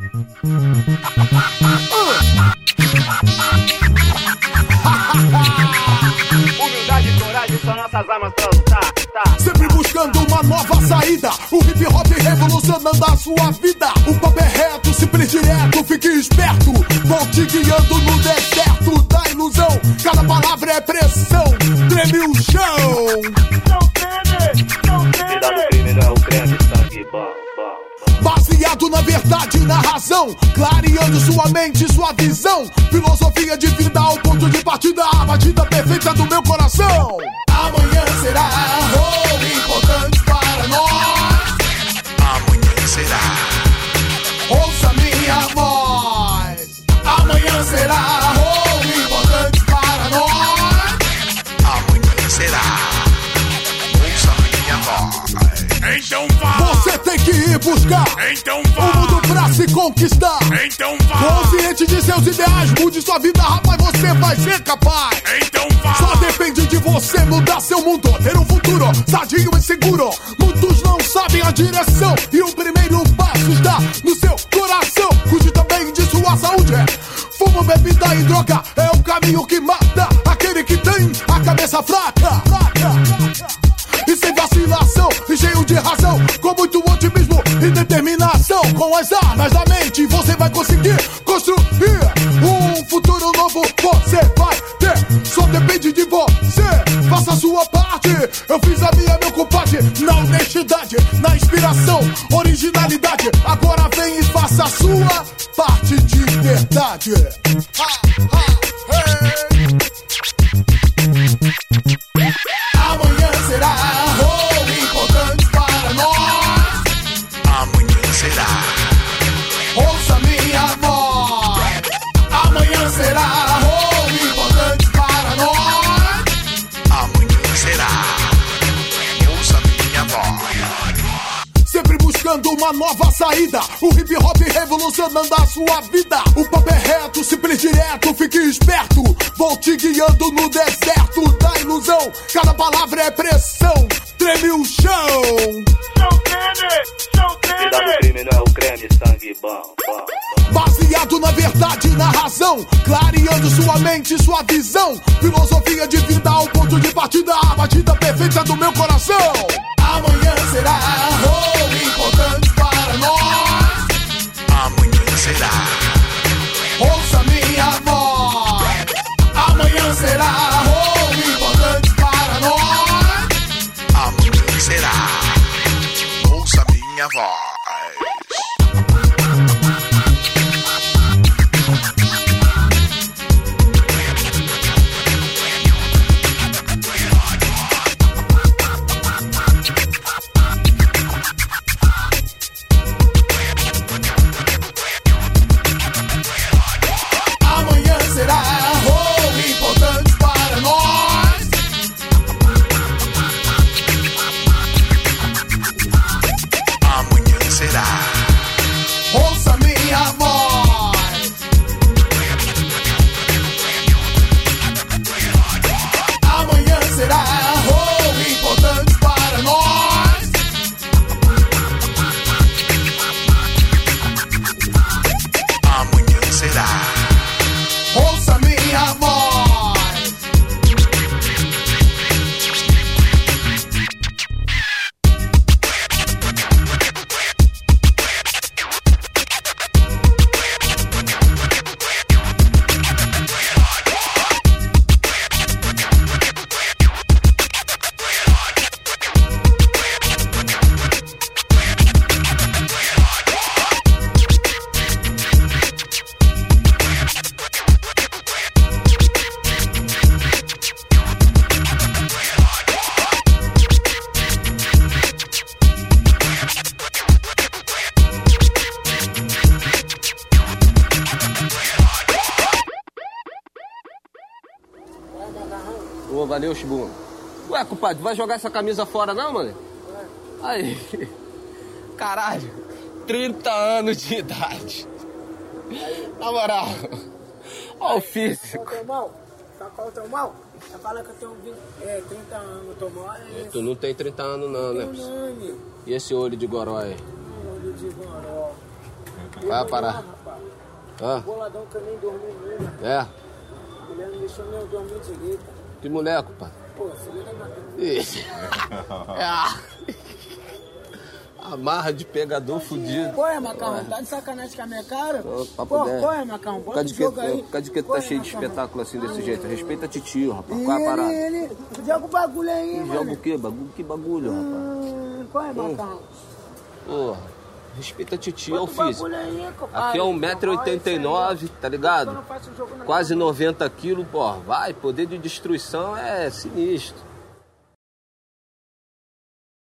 Humildade e coragem são nossas armas pra lutar. Sempre buscando uma nova saída. O hip hop revolucionando a sua vida. O papo é reto, simples, direto. Fique esperto, vou te guiando no deserto da ilusão. Cada palavra é pressão, treme o chão. Vida do crime não é o creme, sangue bom. Baseado na verdade e na razão, clareando sua mente e sua visão. Filosofia de vida ao ponto de partida, a batida perfeita do meu coração. Amanhã será importante para nós. Amanhã será. Ouça minha voz. Amanhã será importante para nós. Amanhã será. Ouça minha voz. Então vá. Você tem que ir buscar. Então vá. O mundo pra se conquistar. Então vá. Consciente de seus ideais, mude sua vida, rapaz, você vai ser capaz. Então vá. Só depende de você mudar seu mundo, ter um futuro sadio e seguro. Muitos não sabem a direção e o primeiro passo está no seu coração. Cuide também de sua saúde. Fumo, bebida e droga é o caminho que mata aquele que tem a cabeça fraca. E sem vacilação, e cheio de razão, com muito otimismo e determinação. Com as armas da mente você vai conseguir construir um futuro novo. Você vai ter, só depende de você. Faça a sua parte, eu fiz a minha, meu compadre. Na honestidade, na inspiração, originalidade. Agora vem e faça a sua parte de verdade. Amanhã será importante para nós. Amanhã será. Ouça minha voz. Amanhã será importante para nós. Amanhã será. Ouça minha voz. Sempre buscando uma nova saída. O hip hop revolucionando a sua vida. O papo é reto, simples, direto. Fique esperto, vou te guiando no deserto da ilusão. Cada palavra é pressão, treme o chão. Vida do crime não é o creme, sangue bom. Baseado na verdade e na razão, clareando sua mente e sua visão. Filosofia de vida ao ponto de partida, a batida perfeita do meu coração. Amanhã será importante para nós. Amanhã será. Ouça minha voz. Amanhã será importante para nós. Amanhã será. Ouça minha voz. Amanhã será importante para nós. Amanhã será. Ouça minha voz. Amanhã será importante para nós. Amanhã será. Ouça minha voz. Ô, valeu, Chibu. Ué, compadre, vai jogar essa camisa fora não, mano? Aí. Caralho, 30 anos de idade. Na moral. Ó o físico. Qual o teu mal? Tá falando que eu tenho 30 anos, eu tô mal. Tu não tem 30 anos não, né? Nome. E esse olho de goró aí? Olho de goró. Vai parar. Rapaz. Ah, Boladão que eu nem dormi mesmo. é. A mulher não deixou nem eu dormir direito. Que mulher, compadre? Pô, filho da mãe. Isso. Amarra de pegador fudido. Qual é, Macarrão? Tá de sacanagem com a minha cara? Ô, papo Pô, dez. qual é, Macarrão? Por Bota causa o de jogo aí. que tu tá Qual é, cheio de Macarrão? espetáculo assim desse jeito? Respeita a titio, rapaz. Qual é a parada? Ele joga o bagulho aí, Joga mano. o quê? Que bagulho, rapaz? Qual é, Macarrão? Porra, respeita a titio, é o Bota o físico. bagulho aí, compadre. Aqui é 1,89 m, tá ligado? Eu não faço jogo na Quase 90 kg, porra. Vai, poder de destruição é sinistro.